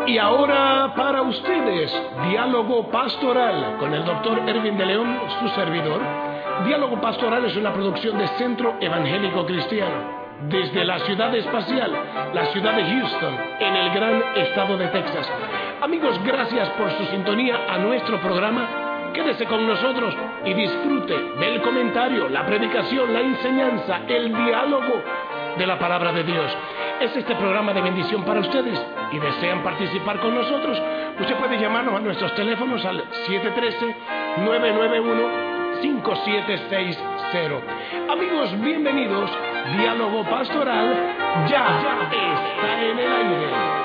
Y ahora para ustedes, Diálogo Pastoral con el Dr. Erwin de León, su servidor. Diálogo Pastoral es una producción de Centro Evangélico Cristiano, desde la ciudad espacial, la ciudad de Houston, en el gran estado de Texas. Amigos, gracias por su sintonía a nuestro programa. Quédese con nosotros y disfrute del comentario, la predicación, la enseñanza, el diálogo de la palabra de Dios. Es este programa de bendición para ustedes y desean participar con nosotros. Usted puede llamarnos a nuestros teléfonos al 713-991-5760. Amigos, bienvenidos. Diálogo Pastoral ya está en el aire.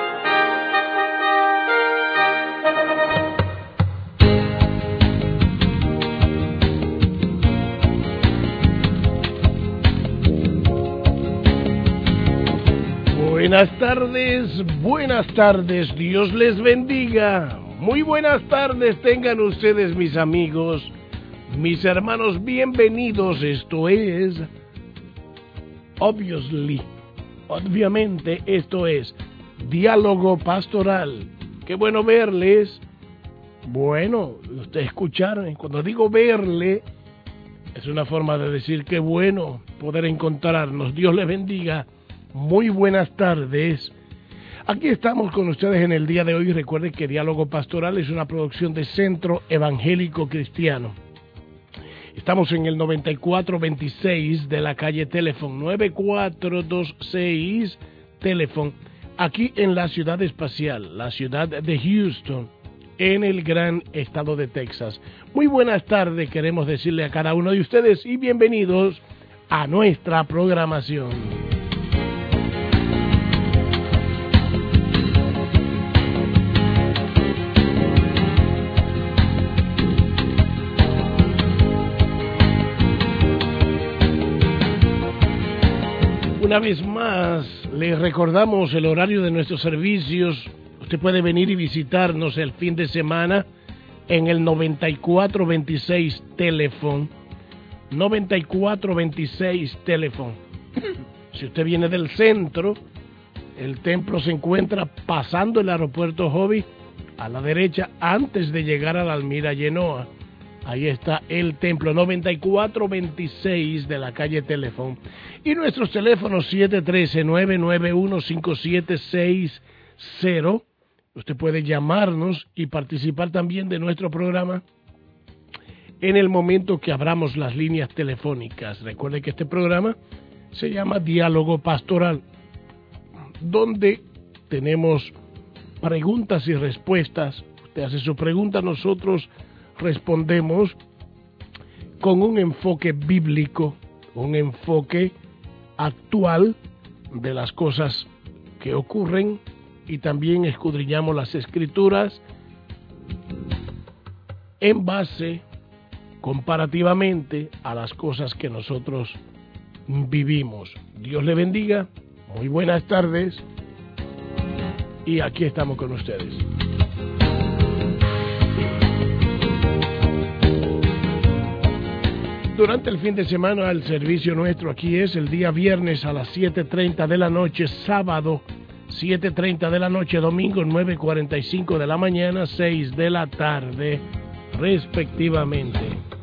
Buenas tardes, Dios les bendiga. Muy buenas tardes tengan ustedes, mis amigos, mis hermanos, bienvenidos. Esto es, obviamente, esto es Diálogo Pastoral. Qué bueno verles. Bueno, ustedes escucharon, cuando digo verle, es una forma de decir qué bueno poder encontrarnos. Dios les bendiga. Muy buenas tardes. Aquí estamos con ustedes en el día de hoy. Recuerden que Diálogo Pastoral es una producción de Centro Evangélico Cristiano. Estamos en el 9426 de la calle Teléfono, 9426 Teléfono, aquí en la ciudad espacial, la ciudad de Houston, en el gran estado de Texas. Muy buenas tardes, queremos decirle a cada uno de ustedes y bienvenidos a nuestra programación. Una vez más, les recordamos el horario de nuestros servicios. Usted puede venir y visitarnos el fin de semana en el 9426 Teléfono. 9426 Teléfono. Si usted viene del centro, el templo se encuentra pasando el aeropuerto Hobby a la derecha antes de llegar a la Almira Genoa. Ahí está el templo, 9426 de la calle Teléfono. Y nuestros teléfonos 713-991-5760. Usted puede llamarnos y participar también de nuestro programa en el momento que abramos las líneas telefónicas. Recuerde que este programa se llama Diálogo Pastoral, donde tenemos preguntas y respuestas. Usted hace su pregunta, nosotros respondemos con un enfoque bíblico, un enfoque actual de las cosas que ocurren, y también escudriñamos las escrituras en base comparativamente a las cosas que nosotros vivimos. Dios le bendiga, muy buenas tardes, y aquí estamos con ustedes. Durante el fin de semana el servicio nuestro aquí es el día viernes a las 7:30 de la noche, sábado 7:30 de la noche, domingo 9:45 de la mañana, 6 de la tarde, respectivamente.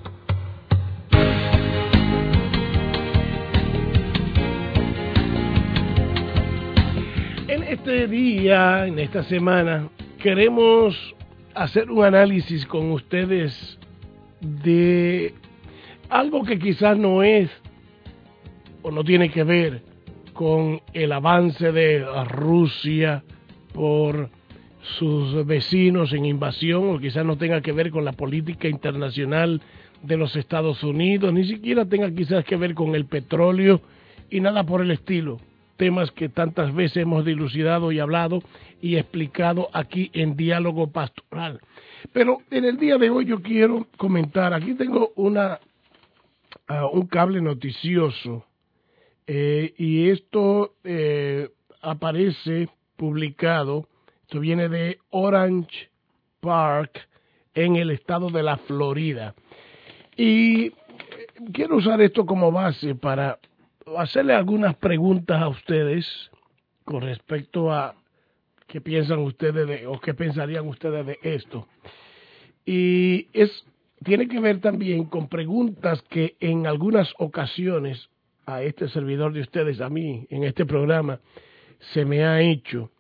En este día, en esta semana, queremos hacer un análisis con ustedes de algo que quizás no es o no tiene que ver con el avance de Rusia por sus vecinos en invasión, o quizás no tenga que ver con la política internacional de los Estados Unidos, ni siquiera tenga quizás que ver con el petróleo y nada por el estilo. Temas que tantas veces hemos dilucidado y hablado y explicado aquí en Diálogo Pastoral. Pero en el día de hoy yo quiero comentar, aquí tengo un cable noticioso, y esto aparece publicado, esto viene de Orange Park en el estado de la Florida, y quiero usar esto como base para hacerle algunas preguntas a ustedes con respecto a ¿Qué piensan ustedes o qué pensarían ustedes de esto? Y tiene que ver también con preguntas que en algunas ocasiones a este servidor de ustedes, a mí, en este programa, se me ha hecho.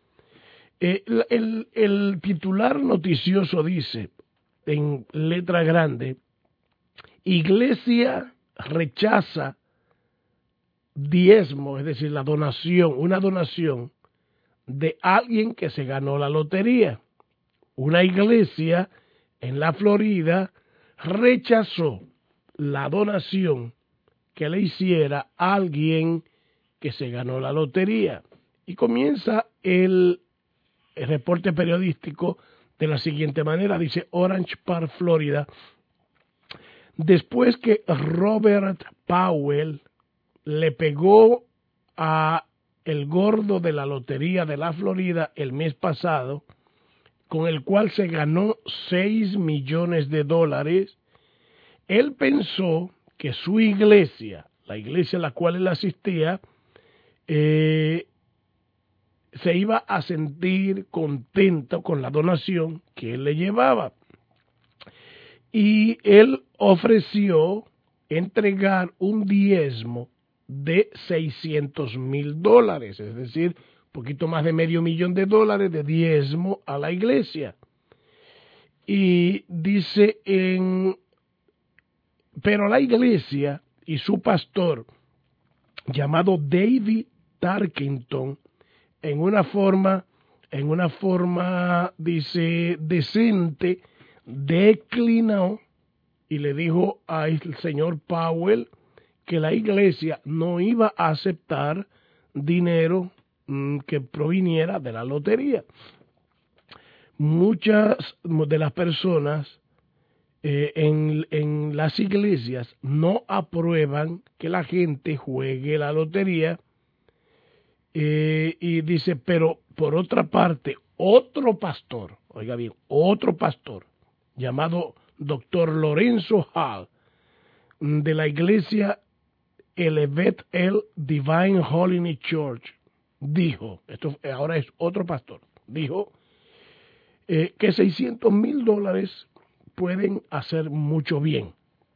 El titular noticioso dice, en letra grande, Iglesia rechaza diezmo, es decir, la donación, una donación de alguien que se ganó la lotería. Una iglesia en la Florida rechazó la donación que le hiciera a alguien que se ganó la lotería. Y comienza el reporte periodístico de la siguiente manera, dice Orange Park, Florida, después que Robert Powell le pegó a el gordo de la lotería de la Florida el mes pasado, con el cual se ganó $6 millones, él pensó que su iglesia, la iglesia a la cual él asistía, se iba a sentir contento con la donación que él le llevaba. Y él ofreció entregar un diezmo de $600,000, es decir, un poquito más de $500,000 de diezmo a la iglesia. Y dice pero la iglesia y su pastor, llamado David Tarkenton, en una forma, dice, decente, declinó y le dijo al señor Powell que la iglesia no iba a aceptar dinero que proviniera de la lotería. Muchas de las personas en las iglesias no aprueban que la gente juegue la lotería, y dice, pero por otra parte, otro pastor, oiga bien, otro pastor llamado Dr. Lorenzo Hall, de la iglesia Elevate El Divine Holiness Church, dijo, esto ahora es otro pastor, dijo que $600,000 pueden hacer mucho bien.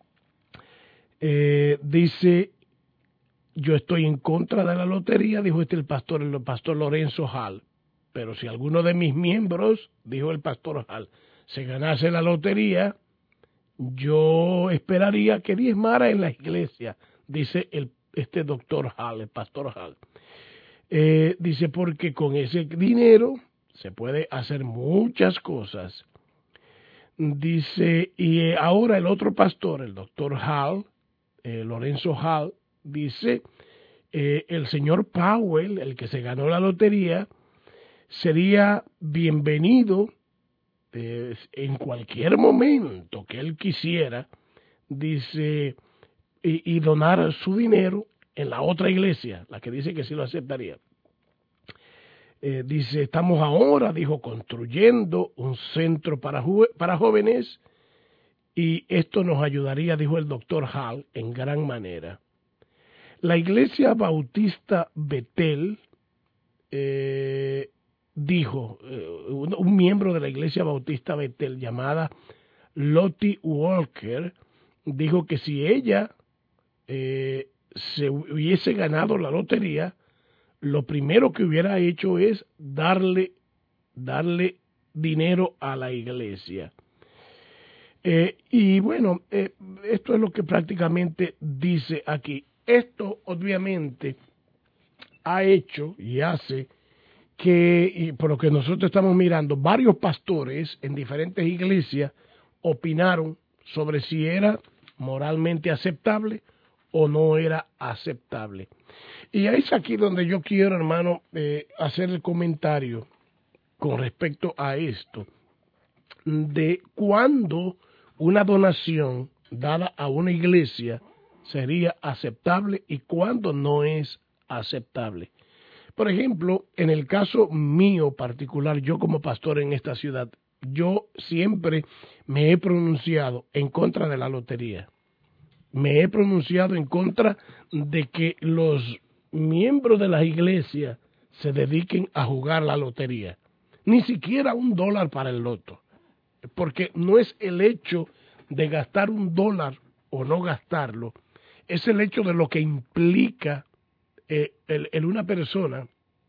Dice, yo estoy en contra de la lotería, dijo el pastor Lorenzo Hall, pero si alguno de mis miembros, dijo el pastor Hall, se ganase la lotería, yo esperaría que diezmara en la iglesia, dice este doctor Hall, el pastor Hall. Dice, porque con ese dinero se puede hacer muchas cosas. Dice, y ahora el otro pastor, el doctor Hall, Lorenzo Hall, dice, el señor Powell, el que se ganó la lotería, sería bienvenido en cualquier momento que él quisiera, dice, y donar su dinero en la otra iglesia, la que dice que sí lo aceptaría. Dice, estamos ahora, dijo, construyendo un centro para jóvenes y esto nos ayudaría, dijo el doctor Hall, en gran manera. La iglesia bautista Betel, dijo, un miembro de la iglesia bautista Betel llamada Lottie Walker, dijo que si ella se hubiese ganado la lotería, lo primero que hubiera hecho es darle dinero a la iglesia. Y bueno, esto es lo que prácticamente dice aquí. Esto obviamente ha hecho y hace que, y por lo que nosotros estamos mirando, varios pastores en diferentes iglesias opinaron sobre si era moralmente aceptable o no era aceptable. Y es aquí donde yo quiero, hermano, hacer el comentario con respecto a esto, de cuándo una donación dada a una iglesia sería aceptable y cuándo no es aceptable. Por ejemplo, en el caso mío particular, yo como pastor en esta ciudad, yo siempre me he pronunciado en contra de la lotería. Me he pronunciado en contra de que los miembros de las iglesias se dediquen a jugar la lotería. ni siquiera $1 para el loto, porque no es el hecho de gastar $1 o no gastarlo, es el hecho de lo que implica el una persona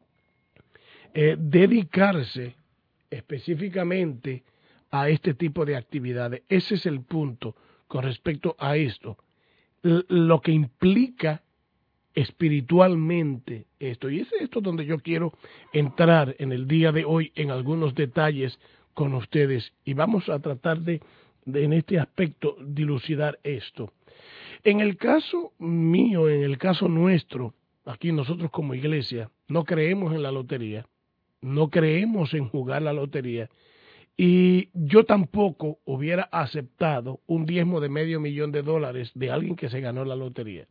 dedicarse específicamente a este tipo de actividades. Ese es el punto con respecto a esto, lo que implica espiritualmente esto. Y es esto donde yo quiero entrar en el día de hoy en algunos detalles con ustedes, y vamos a tratar de en este aspecto dilucidar esto. En el caso mío, en el caso nuestro, aquí nosotros como iglesia, no creemos en la lotería, no creemos en jugar la lotería, y yo tampoco hubiera aceptado un diezmo de $500,000 de alguien que se ganó la lotería.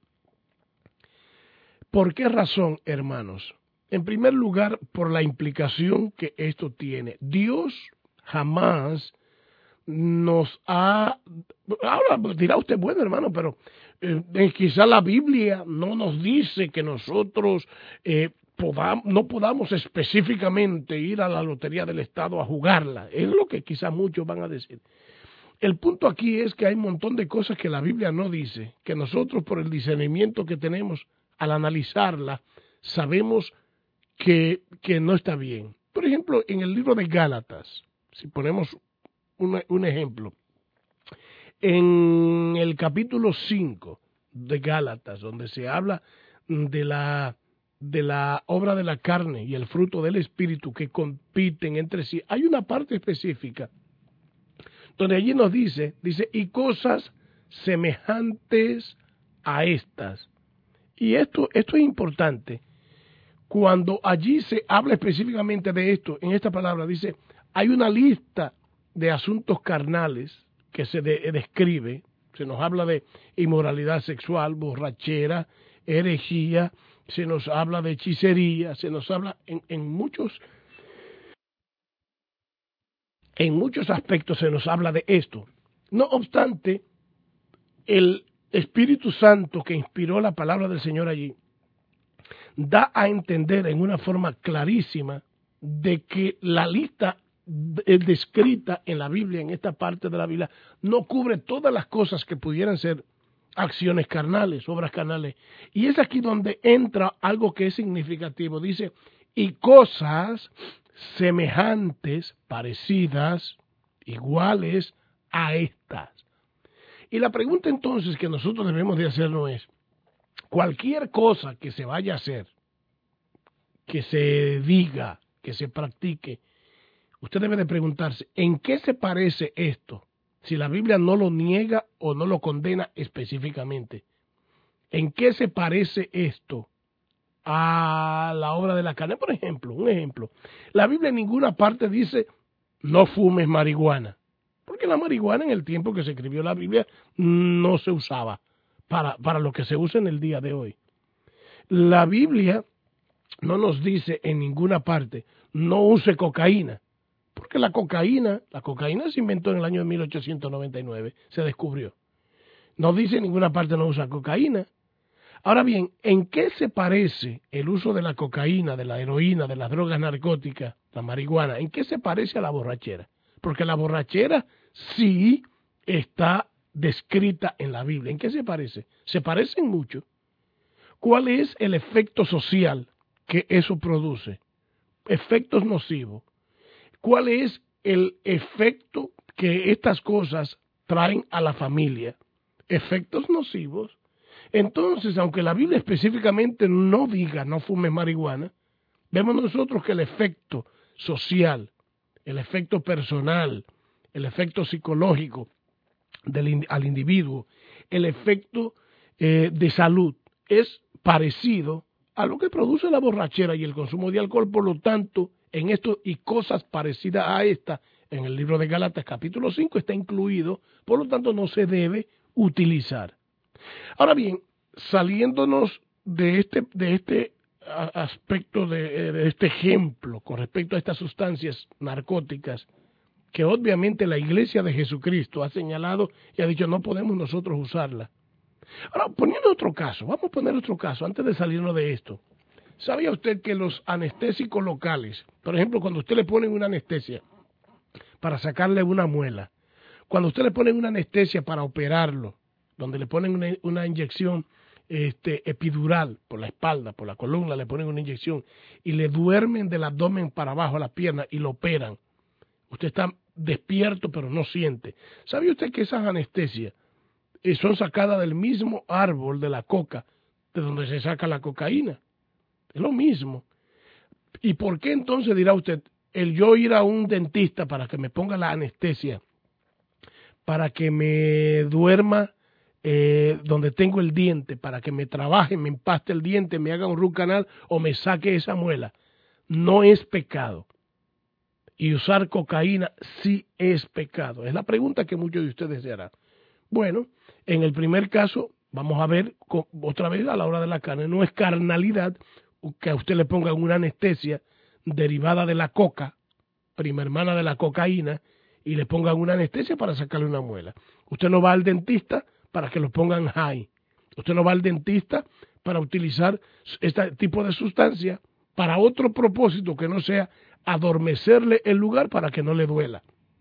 ¿Por qué razón, hermanos? En primer lugar, por la implicación que esto tiene. Dios jamás nos ha... Ahora dirá usted, bueno, hermano, pero quizá la Biblia no nos dice que nosotros no podamos específicamente ir a la lotería del Estado a jugarla. Es lo que quizá muchos van a decir. El punto aquí es que hay un montón de cosas que la Biblia no dice, que nosotros por el discernimiento que tenemos al analizarla, sabemos que no está bien. Por ejemplo, en el libro de Gálatas, si ponemos un ejemplo, en el capítulo 5 de Gálatas, donde se habla de la obra de la carne y el fruto del Espíritu que compiten entre sí, hay una parte específica donde allí nos dice, y cosas semejantes a estas. Y esto es importante. Cuando allí se habla específicamente de esto, en esta palabra dice, hay una lista de asuntos carnales que se describe, se nos habla de inmoralidad sexual, borrachera, herejía, se nos habla de hechicería, se nos habla en muchos aspectos se nos habla de esto. No obstante, el Espíritu Santo que inspiró la palabra del Señor allí, da a entender en una forma clarísima de que la lista descrita en la Biblia, en esta parte de la Biblia, no cubre todas las cosas que pudieran ser acciones carnales, obras carnales. Y es aquí donde entra algo que es significativo. Dice, y cosas semejantes, parecidas, iguales a estas. Y la pregunta entonces que nosotros debemos de hacernos es, cualquier cosa que se vaya a hacer, que se diga, que se practique, usted debe de preguntarse, ¿en qué se parece esto? Si la Biblia no lo niega o no lo condena específicamente. ¿En qué se parece esto a la obra de la carne? Por ejemplo, un ejemplo. La Biblia en ninguna parte dice, no fumes marihuana. Porque la marihuana en el tiempo que se escribió la Biblia no se usaba para lo que se usa en el día de hoy. La Biblia no nos dice en ninguna parte, no use cocaína. Porque la cocaína se inventó en el año de 1899, se descubrió. No dice en ninguna parte no usa cocaína. Ahora bien, ¿en qué se parece el uso de la cocaína, de la heroína, de las drogas narcóticas, la marihuana? ¿En qué se parece a la borrachera? Porque la borrachera sí está descrita en la Biblia. ¿En qué se parece? Se parecen mucho. ¿Cuál es el efecto social que eso produce? Efectos nocivos. ¿Cuál es el efecto que estas cosas traen a la familia? Efectos nocivos. Entonces, aunque la Biblia específicamente no diga no fumes marihuana, vemos nosotros que el efecto social, el efecto personal, el efecto psicológico al individuo, el efecto de salud es parecido a lo que produce la borrachera y el consumo de alcohol. Por lo tanto, en esto y cosas parecidas a esta, en el libro de Gálatas capítulo 5 está incluido, por lo tanto no se debe utilizar. Ahora bien, saliéndonos de este aspecto, de este ejemplo con respecto a estas sustancias narcóticas, que obviamente la Iglesia de Jesucristo ha señalado y ha dicho no podemos nosotros usarla. Ahora, poniendo otro caso, vamos a poner otro caso antes de salirnos de esto. ¿Sabía usted que los anestésicos locales, por ejemplo, cuando usted le ponen una anestesia para sacarle una muela, cuando usted le ponen una anestesia para operarlo, donde le ponen una inyección epidural por la espalda, por la columna, le ponen una inyección y le duermen del abdomen para abajo a la pierna y lo operan, usted está despierto pero no siente. ¿Sabe usted que esas anestesias son sacadas del mismo árbol de la coca, de donde se saca la cocaína? Es lo mismo. ¿Y por qué entonces, dirá usted, el yo ir a un dentista para que me ponga la anestesia, para que me duerma donde tengo el diente, para que me trabaje, me empaste el diente, me haga un root canal o me saque esa muela, no es pecado? Y usar cocaína sí es pecado. Es la pregunta que muchos de ustedes se harán. Bueno, en el primer caso, vamos a ver otra vez a la hora de la carne, no es carnalidad que a usted le pongan una anestesia derivada de la coca, prima hermana de la cocaína, y le pongan una anestesia para sacarle una muela. Usted no va al dentista para que lo pongan high. Usted no va al dentista para utilizar este tipo de sustancia para otro propósito que no sea adormecerle el lugar para que no le duela.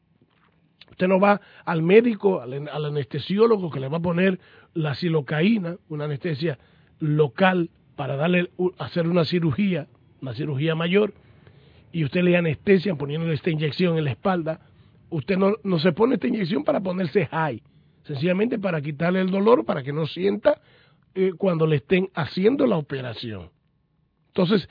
Usted no va al médico, al anestesiólogo que le va a poner la silocaína, una anestesia local para hacer una cirugía mayor, y usted le anestesia poniéndole esta inyección en la espalda. Usted no se pone esta inyección para ponerse high, sencillamente para quitarle el dolor, para que no sienta cuando le estén haciendo la operación. Entonces,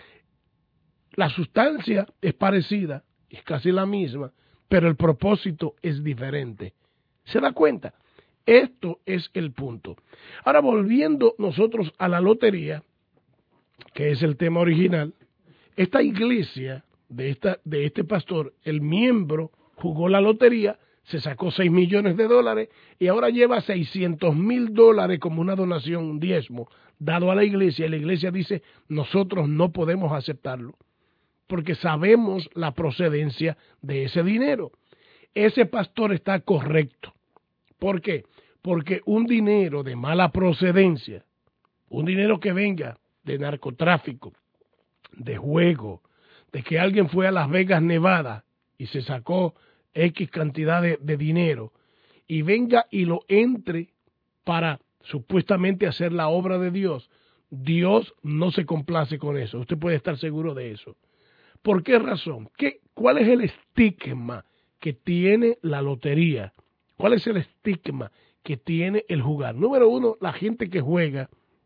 la sustancia es parecida, es casi la misma, pero el propósito es diferente. ¿Se da cuenta? Esto es el punto. Ahora, volviendo nosotros a la lotería, que es el tema original, esta iglesia de este pastor, el miembro jugó la lotería, se sacó $6 millones y ahora lleva $600,000 como una donación, un diezmo, dado a la iglesia, y la iglesia dice, nosotros no podemos aceptarlo, porque sabemos la procedencia de ese dinero. Ese pastor está correcto. ¿Por qué? Porque un dinero de mala procedencia, un dinero que venga de narcotráfico, de juego, de que alguien fue a Las Vegas, Nevada, y se sacó X cantidad de dinero, y venga y lo entre para supuestamente hacer la obra de Dios, Dios no se complace con eso. Usted puede estar seguro de eso. ¿Por qué razón? ¿Cuál es el estigma que tiene la lotería? ¿Cuál es el estigma que tiene el jugar? Número uno, la gente que juega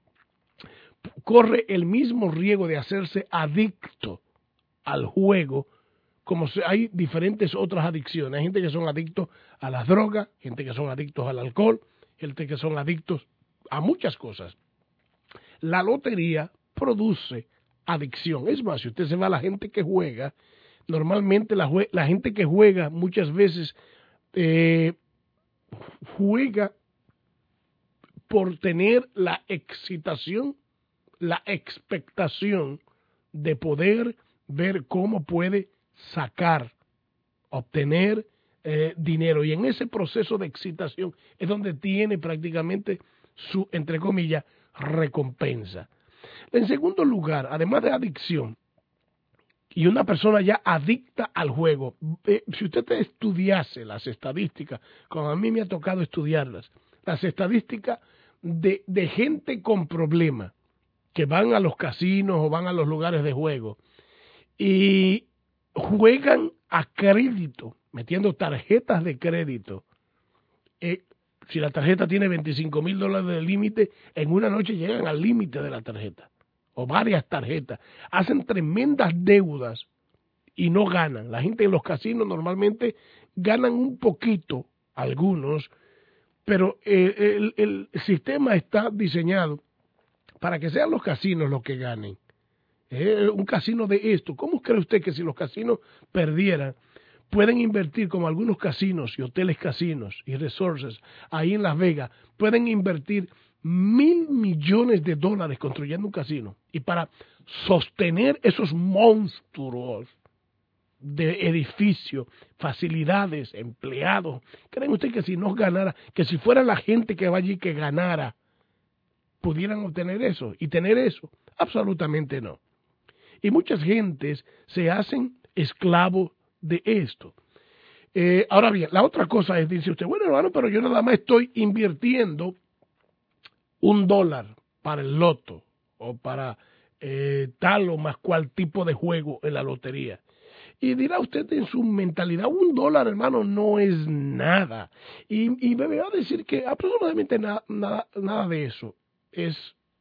corre el mismo riesgo de hacerse adicto al juego, como hay diferentes otras adicciones. Hay gente que son adictos a las drogas, gente que son adictos al alcohol, gente que son adictos a muchas cosas. La lotería produce adicción. Es más, si usted se va a la gente que juega, normalmente la gente que juega muchas veces juega por tener la excitación, la expectación de poder ver cómo puede obtener dinero. Y en ese proceso de excitación es donde tiene prácticamente su, entre comillas, recompensa. En segundo lugar, además de adicción, y una persona ya adicta al juego, si usted estudiase las estadísticas, como a mí me ha tocado estudiarlas, las estadísticas de gente con problemas que van a los casinos o van a los lugares de juego y juegan a crédito, metiendo tarjetas de crédito. Si la tarjeta tiene $25,000 de límite, en una noche llegan al límite de la tarjeta, o varias tarjetas. Hacen tremendas deudas y no ganan. La gente en los casinos normalmente ganan un poquito, algunos, pero el sistema está diseñado para que sean los casinos los que ganen. Un casino de esto. ¿Cómo cree usted que si los casinos perdieran, pueden invertir como algunos casinos y hoteles casinos y resorts ahí en Las Vegas, pueden invertir $1,000 millones construyendo un casino? Y para sostener esos monstruos de edificios, facilidades, empleados, ¿creen usted que si no ganara, que si fuera la gente que va allí que ganara, pudieran obtener eso y tener eso? Absolutamente no. Y muchas gentes se hacen esclavos de esto. Ahora bien, la otra cosa es, dice usted, bueno hermano, pero yo nada más estoy invirtiendo $1 para el loto o para tal o más cual tipo de juego en la lotería. Y dirá usted en su mentalidad, $1 hermano no es nada. Y me va a decir que absolutamente nada de eso es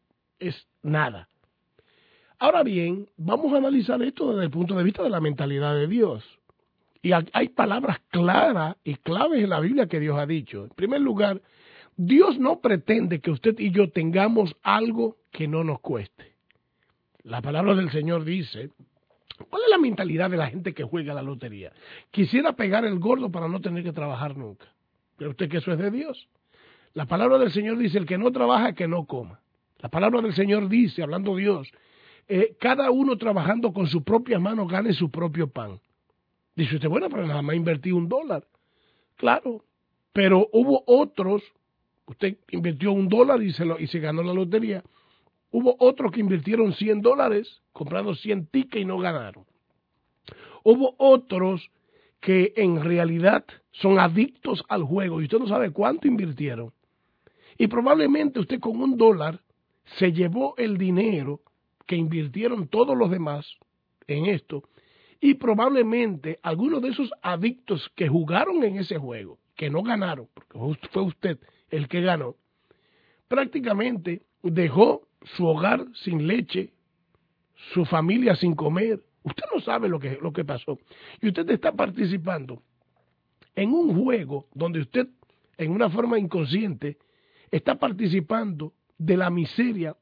nada. Ahora bien, vamos a analizar esto desde el punto de vista de la mentalidad de Dios. Y hay palabras claras y claves en la Biblia que Dios ha dicho. En primer lugar, Dios no pretende que usted y yo tengamos algo que no nos cueste. La palabra del Señor dice, ¿cuál es la mentalidad de la gente que juega a la lotería? Quisiera pegar el gordo para no tener que trabajar nunca. ¿Pero usted que eso es de Dios? La palabra del Señor dice, el que no trabaja, que no coma. La palabra del Señor dice, hablando Dios, cada uno trabajando con su propia mano gane su propio pan. Dice usted, bueno, pero nada más invertí $1. Claro, pero hubo otros, usted invirtió $1 y se ganó la lotería. Hubo otros que invirtieron $100 comprando 100 tickets y no ganaron. Hubo otros que en realidad son adictos al juego y usted no sabe cuánto invirtieron. Y probablemente usted con $1 se llevó el dinero que invirtieron todos los demás en esto. Y probablemente algunos de esos adictos que jugaron en ese juego, que no ganaron, porque fue usted el que ganó, prácticamente dejó su hogar sin leche, su familia sin comer. Usted no sabe lo que pasó. Y usted está participando en un juego donde usted, en una forma inconsciente, está participando de la miseria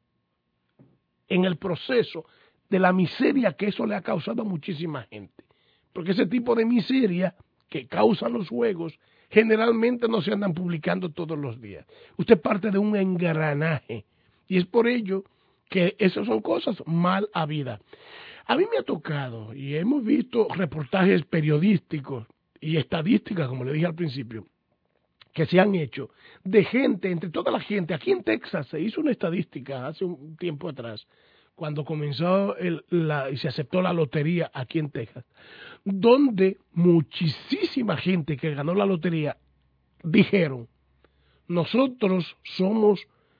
en el proceso, de la miseria que eso le ha causado a muchísima gente. Porque ese tipo de miseria que causan los juegos generalmente no se andan publicando todos los días. Usted parte de un engranaje y es por ello que esas son cosas mal habidas. A mí me ha tocado y hemos visto reportajes periodísticos y estadísticas, como le dije al principio, que se han hecho de gente, entre toda la gente. Aquí en Texas se hizo una estadística hace un tiempo atrás, cuando comenzó y se aceptó la lotería aquí en Texas, donde muchísima gente que ganó la lotería dijeron, nosotros somos,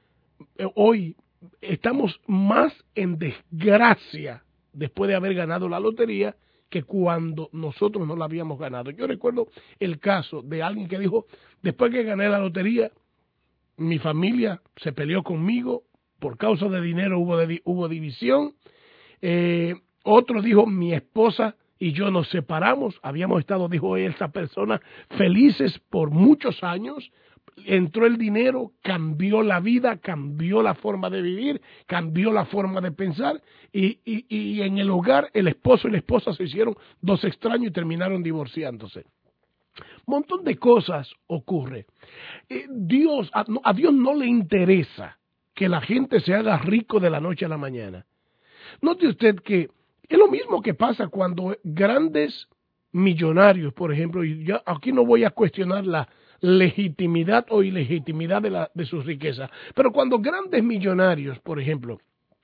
hoy estamos más en desgracia después de haber ganado la lotería que cuando nosotros no la habíamos ganado. Yo recuerdo el caso de alguien que dijo, después que gané la lotería, mi familia se peleó conmigo, por causa de dinero hubo división. Otro dijo, mi esposa y yo nos separamos, habíamos estado, dijo esa persona, felices por muchos años. Entró el dinero, cambió la vida, cambió la forma de vivir, cambió la forma de pensar y en el hogar el esposo y la esposa se hicieron dos extraños y terminaron divorciándose. Un montón de cosas ocurre. A Dios no le interesa que la gente se haga rico de la noche a la mañana. Note usted que es lo mismo que pasa cuando grandes millonarios, por ejemplo, y yo aquí no voy a cuestionar la legitimidad o ilegitimidad de sus riquezas, pero cuando grandes millonarios, por ejemplo,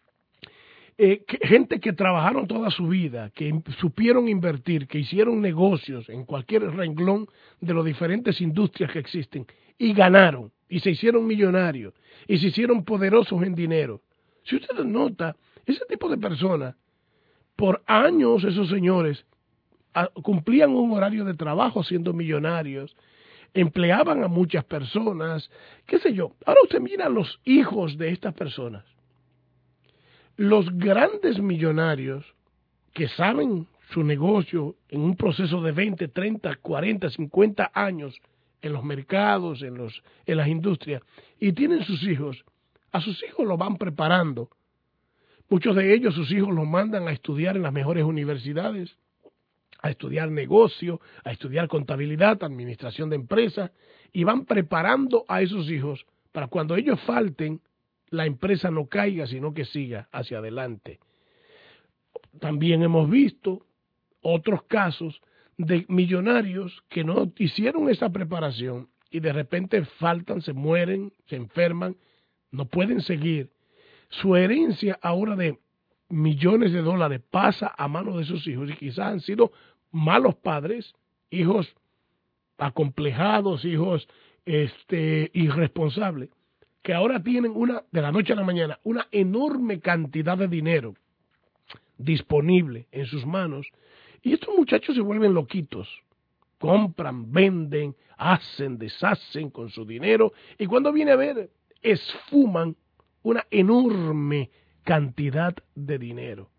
gente que trabajaron toda su vida, que supieron invertir, que hicieron negocios en cualquier renglón de las diferentes industrias que existen y ganaron y se hicieron millonarios y se hicieron poderosos en dinero. Si usted nota, ese tipo de personas, por años esos señores cumplían un horario de trabajo siendo millonarios, empleaban a muchas personas, qué sé yo. Ahora usted mira a los hijos de estas personas. Los grandes millonarios que saben su negocio en un proceso de 20, 30, 40, 50 años en los mercados, en las industrias, y tienen sus hijos, a sus hijos los van preparando. Muchos de ellos, sus hijos los mandan a estudiar en las mejores universidades, a estudiar negocio, a estudiar contabilidad, administración de empresas, y van preparando a esos hijos para cuando ellos falten, la empresa no caiga, sino que siga hacia adelante. También hemos visto otros casos de millonarios que no hicieron esa preparación y de repente faltan, se mueren, se enferman, no pueden seguir. Su herencia ahora de millones de dólares pasa a manos de sus hijos y quizás han sido malos padres, hijos acomplejados, hijos irresponsables, que ahora tienen de la noche a la mañana, una enorme cantidad de dinero disponible en sus manos, y estos muchachos se vuelven loquitos, compran, venden, hacen, deshacen con su dinero, y cuando viene a ver, esfuman una enorme cantidad de dinero.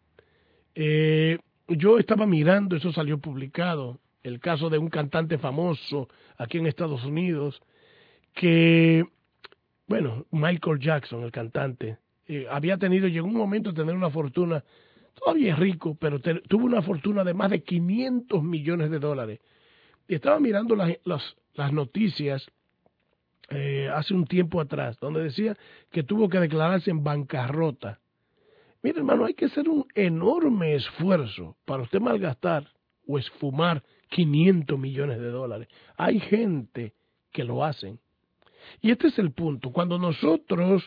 Yo estaba mirando, eso salió publicado, el caso de un cantante famoso aquí en Estados Unidos, que, bueno, Michael Jackson, el cantante, llegó un momento a tener una fortuna, todavía es rico, pero tuvo una fortuna de más de 500 millones de dólares. Y estaba mirando las noticias hace un tiempo atrás, donde decía que tuvo que declararse en bancarrota. Mire, hermano, hay que hacer un enorme esfuerzo para usted malgastar o esfumar 500 millones de dólares. Hay gente que lo hacen. Y este es el punto. Cuando nosotros,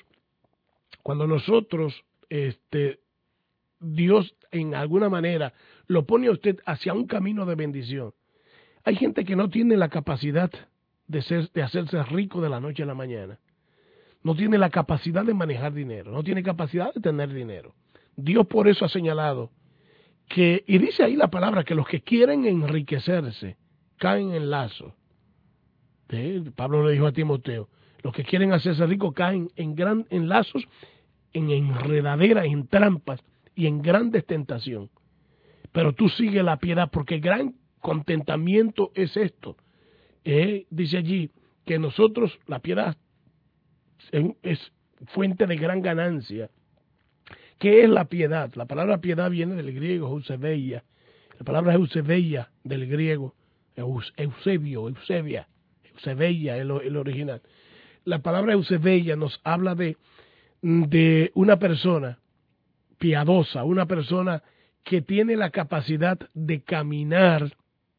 Dios en alguna manera lo pone a usted hacia un camino de bendición, hay gente que no tiene la capacidad de hacerse rico de la noche a la mañana. No tiene la capacidad de manejar dinero, no tiene capacidad de tener dinero. Dios por eso ha señalado que, y dice ahí la palabra, que los que quieren enriquecerse caen en lazos. Pablo le dijo a Timoteo, los que quieren hacerse ricos caen en lazos, en enredaderas, en trampas y en grandes tentación. Pero tú sigue la piedad, porque gran contentamiento es esto. Dice allí que nosotros, la piedad es fuente de gran ganancia. ¿Qué es la piedad? La palabra piedad viene del griego eusebeia. La palabra eusebeia del griego, Eusebia el original. La palabra eusebeia nos habla de una persona piadosa, una persona que tiene la capacidad de caminar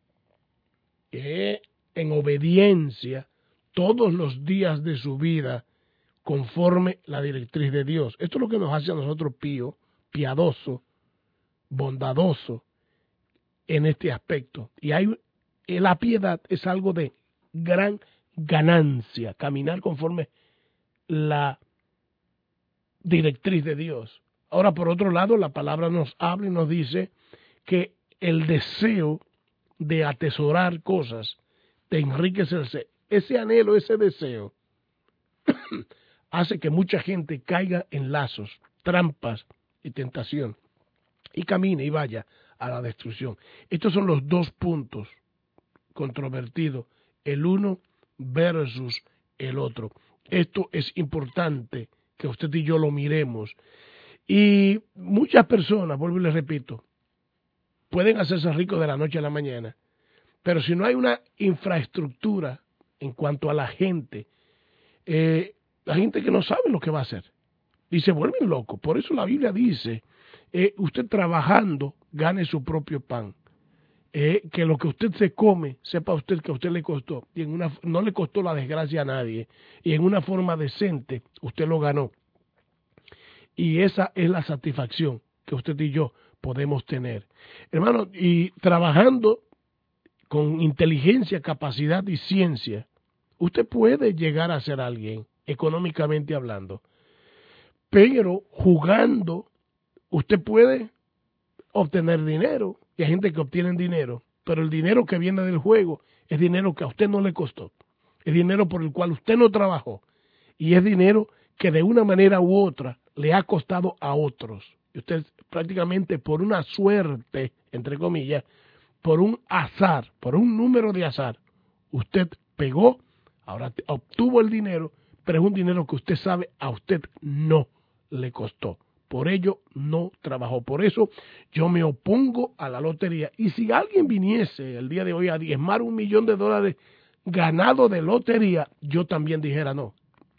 en obediencia todos los días de su vida conforme la directriz de Dios. Esto es lo que nos hace a nosotros piadoso, bondadoso en este aspecto. Y la piedad es algo de gran ganancia, caminar conforme la directriz de Dios. Ahora, por otro lado, la palabra nos habla y nos dice que el deseo de atesorar cosas, de enriquecerse, ese anhelo, ese deseo, hace que mucha gente caiga en lazos, trampas y tentación, y camine y vaya a la destrucción. Estos son los dos puntos controvertidos, el uno versus el otro. Esto es importante que usted y yo lo miremos. Y muchas personas, vuelvo y les repito, pueden hacerse ricos de la noche a la mañana, pero si no hay una infraestructura en cuanto a la gente que no sabe lo que va a hacer y se vuelven locos. Por eso la Biblia dice, usted trabajando gane su propio pan. Que lo que usted se come, sepa usted que a usted le costó, y no le costó la desgracia a nadie, y en una forma decente usted lo ganó. Y esa es la satisfacción que usted y yo podemos tener. Hermano, y trabajando con inteligencia, capacidad y ciencia, usted puede llegar a ser alguien, económicamente hablando. Pero jugando, usted puede obtener dinero. Y hay gente que obtiene dinero, pero el dinero que viene del juego es dinero que a usted no le costó. Es dinero por el cual usted no trabajó. Y es dinero que de una manera u otra le ha costado a otros. Y usted prácticamente por una suerte, entre comillas, por un azar, por un número de azar, usted pegó, ahora obtuvo el dinero, pero es un dinero que usted sabe a usted no le costó. Por ello no trabajó. Por eso yo me opongo a la lotería. Y si alguien viniese el día de hoy a diezmar $1 millón ganado de lotería, yo también dijera no.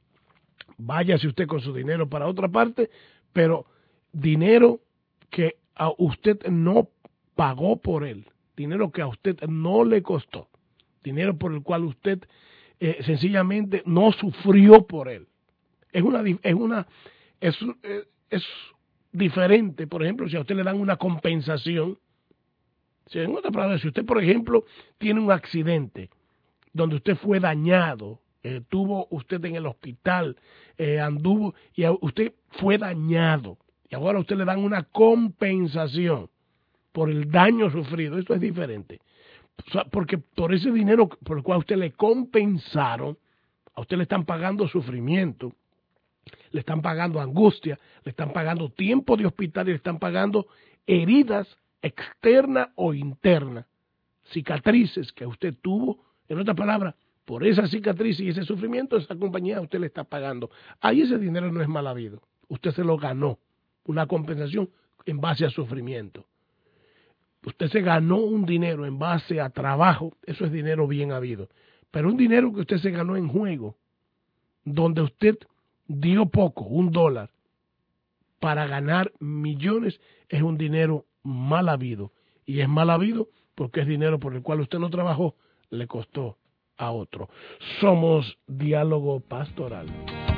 Váyase usted con su dinero para otra parte, pero dinero que a usted no pagó por él, dinero que a usted no le costó, dinero por el cual usted sencillamente no sufrió por él. Es diferente, por ejemplo, si a usted le dan una compensación. Si en otras palabras, si usted, por ejemplo, tiene un accidente donde usted fue dañado, estuvo usted en el hospital, anduvo y usted fue dañado, y ahora a usted le dan una compensación por el daño sufrido, esto es diferente. O sea, porque por ese dinero por el cual a usted le compensaron, a usted le están pagando sufrimiento, le están pagando angustia, le están pagando tiempo de hospital y le están pagando heridas externas o internas, cicatrices que usted tuvo. En otras palabras, por esa cicatriz y ese sufrimiento, esa compañía a usted le está pagando. Ahí ese dinero no es mal habido. Usted se lo ganó, una compensación en base a sufrimiento. Usted se ganó un dinero en base a trabajo, eso es dinero bien habido. Pero un dinero que usted se ganó en juego, donde usted dio poco, $1, para ganar millones, es un dinero mal habido. Y es mal habido porque es dinero por el cual usted no trabajó, le costó a otro. Somos Diálogo Pastoral.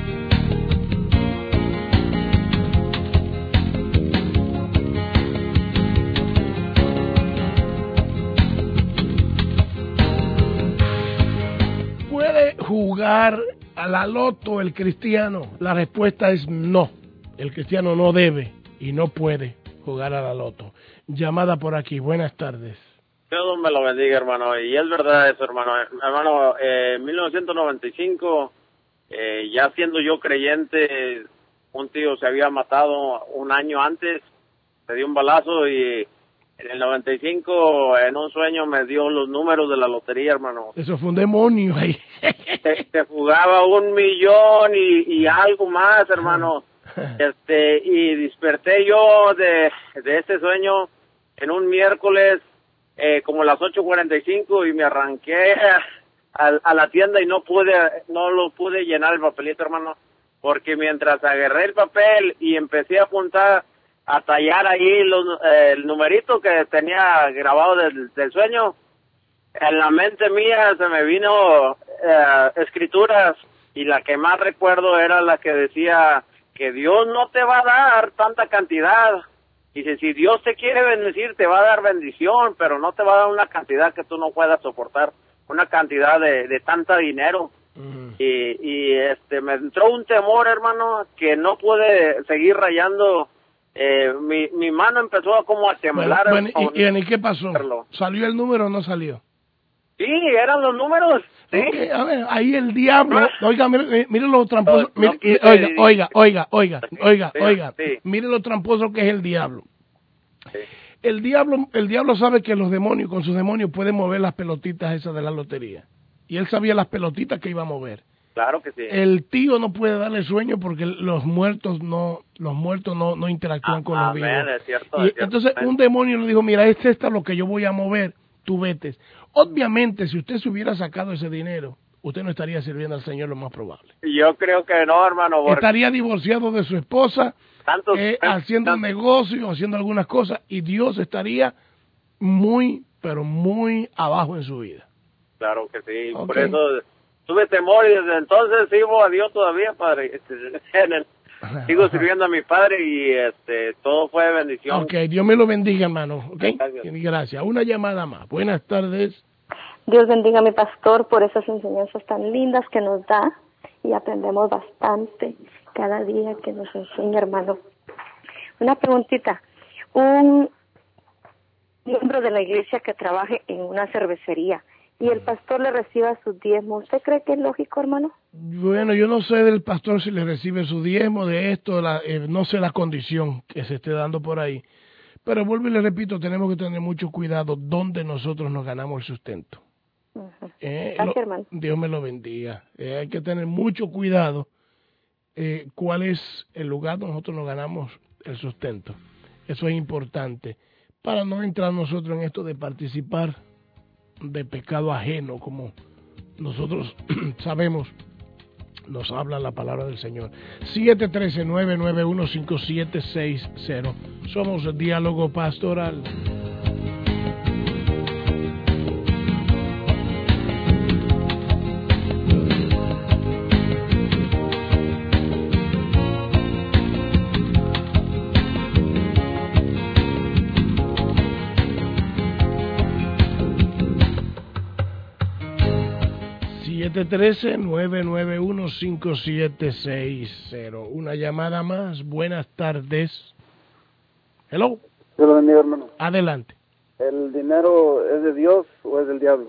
¿Puede jugar a la loto el cristiano? La respuesta es no. El cristiano no debe y no puede jugar a la loto. Llamada por aquí. Buenas tardes. Dios me lo bendiga, hermano. Y es verdad eso, hermano. Hermano, en 1995, ya siendo yo creyente, un tío se había matado un año antes, se dio un balazo y en el 95, en un sueño, me dio los números de la lotería, hermano. Eso fue un demonio ahí. Se jugaba 1 millón y algo más, hermano. Y desperté yo de ese sueño en un miércoles, como las 8:45, y me arranqué a la tienda y no lo pude llenar el papelito, hermano, porque mientras agarré el papel y empecé a apuntar, a tallar ahí el numerito que tenía grabado del sueño, en la mente mía se me vino escrituras, y la que más recuerdo era la que decía que Dios no te va a dar tanta cantidad. Dice, si Dios te quiere bendecir, te va a dar bendición, pero no te va a dar una cantidad que tú no puedas soportar, una cantidad de tanta dinero. Y me entró un temor, hermano, que no pude seguir rayando. Mi mano empezó como a temblar. Bueno, ¿y qué pasó? ¿Salió el número o no salió? Sí, eran los números. ¿Sí? Okay, a ver, ahí el diablo, oiga, mire lo tramposo, oiga, sí. Mire lo tramposo que es el diablo. Sí. El diablo sabe que los demonios, con sus demonios, pueden mover las pelotitas esas de la lotería. Y él sabía las pelotitas que iba a mover. Claro que sí. El tío no puede darle sueño porque los muertos no interactúan con los vivos. Es cierto, entonces un demonio le dijo, mira, esta es lo que yo voy a mover, tú vete. Obviamente, si usted se hubiera sacado ese dinero, usted no estaría sirviendo al Señor, lo más probable. Yo creo que no, hermano. Estaría divorciado de su esposa, haciendo negocios, haciendo algunas cosas, y Dios estaría muy, pero muy abajo en su vida. Claro que sí, Okay. Por eso tuve temor y desde entonces sirvo a Dios todavía, Padre. Sigo sirviendo a mi Padre y todo fue bendición. Ok, Dios me lo bendiga, hermano. Okay. Gracias. Una llamada más. Buenas tardes. Dios bendiga a mi pastor por esas enseñanzas tan lindas que nos da y aprendemos bastante cada día que nos enseña, hermano. Una preguntita. Un miembro de la iglesia que trabaje en una cervecería y el pastor le reciba sus diezmos, ¿usted cree que es lógico, hermano? Bueno, yo no sé del pastor si le recibe su diezmo de esto, no sé la condición que se esté dando por ahí. Pero vuelvo y le repito, tenemos que tener mucho cuidado donde nosotros nos ganamos el sustento. Gracias, hermano. Dios me lo bendiga. Hay que tener mucho cuidado cuál es el lugar donde nosotros nos ganamos el sustento. Eso es importante para no entrar nosotros en esto de participar de pecado ajeno, como nosotros sabemos, nos habla la palabra del Señor. 713-991-5760. Somos el Diálogo Pastoral. 713-991-5760. Una llamada más. Buenas tardes. Hello. Dios lo bendiga, hermano. Adelante. ¿El dinero es de Dios o es del diablo?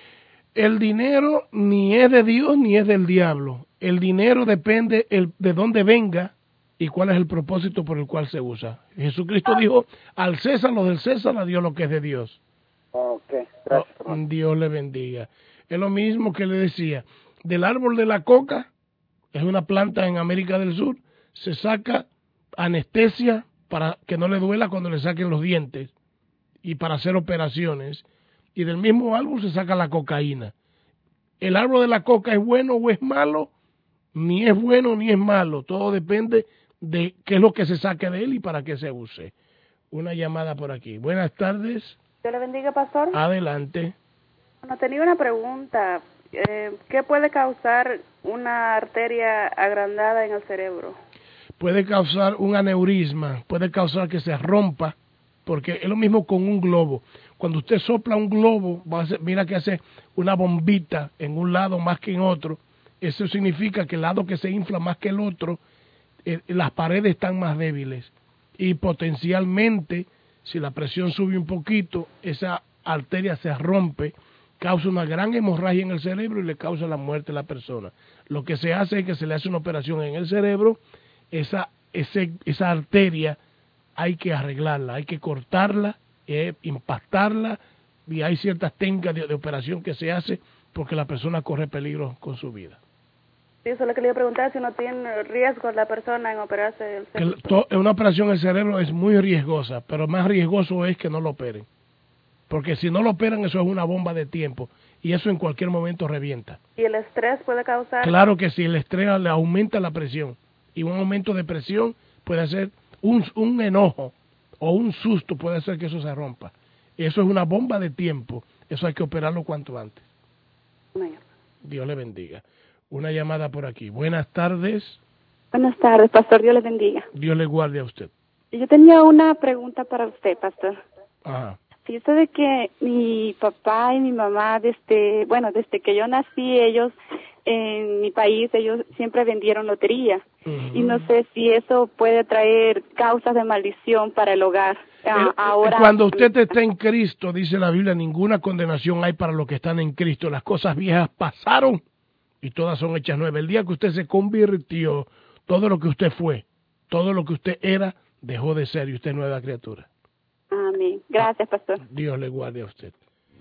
El dinero ni es de Dios ni es del diablo. El dinero depende de dónde venga y cuál es el propósito por el cual se usa. Jesucristo dijo, al César lo del César, a Dios lo que es de Dios. Ok, gracias, hermano. Dios le bendiga. Es lo mismo que le decía, del árbol de la coca, es una planta en América del Sur, se saca anestesia para que no le duela cuando le saquen los dientes y para hacer operaciones, y del mismo árbol se saca la cocaína. El árbol de la coca es bueno o es malo, ni es bueno ni es malo, todo depende de qué es lo que se saque de él y para qué se use. Una llamada por aquí. Buenas tardes. Dios le bendiga, pastor. Adelante. Bueno, tenía una pregunta. ¿Qué puede causar una arteria agrandada en el cerebro? Puede causar un aneurisma, puede causar que se rompa, porque es lo mismo con un globo. Cuando usted sopla un globo, mira que hace una bombita en un lado más que en otro. Eso significa que el lado que se infla más que el otro, las paredes están más débiles. Y potencialmente, si la presión sube un poquito, esa arteria se rompe, causa una gran hemorragia en el cerebro y le causa la muerte a la persona. Lo que se hace es que se le hace una operación en el cerebro, esa arteria hay que arreglarla, hay que cortarla, impactarla, y hay ciertas técnicas de operación que se hace porque la persona corre peligro con su vida. Sí, eso es lo que le iba a preguntar, si no tiene riesgo la persona en operarse el cerebro. Una operación en el cerebro es muy riesgosa, pero más riesgoso es que no lo operen. Porque si no lo operan, eso es una bomba de tiempo, y eso en cualquier momento revienta. ¿Y el estrés puede causar? Claro que sí, el estrés le aumenta la presión, y un aumento de presión puede ser un enojo o un susto, puede hacer que eso se rompa. Eso es una bomba de tiempo, eso hay que operarlo cuanto antes. Dios le bendiga. Una llamada por aquí. Buenas tardes. Buenas tardes, pastor. Dios le bendiga. Dios le guarde a usted. Yo tenía una pregunta para usted, pastor. Ajá. Fíjese de que mi papá y mi mamá, desde que yo nací, ellos en mi país, ellos siempre vendieron lotería. Y no sé si eso puede traer causas de maldición para el hogar. Ahora, cuando usted está en Cristo, dice la Biblia, ninguna condenación hay para los que están en Cristo. Las cosas viejas pasaron y todas son hechas nuevas. El día que usted se convirtió, todo lo que usted fue, todo lo que usted era, dejó de ser y usted es nueva criatura. Amén. Gracias, pastor. Dios le guarde a usted.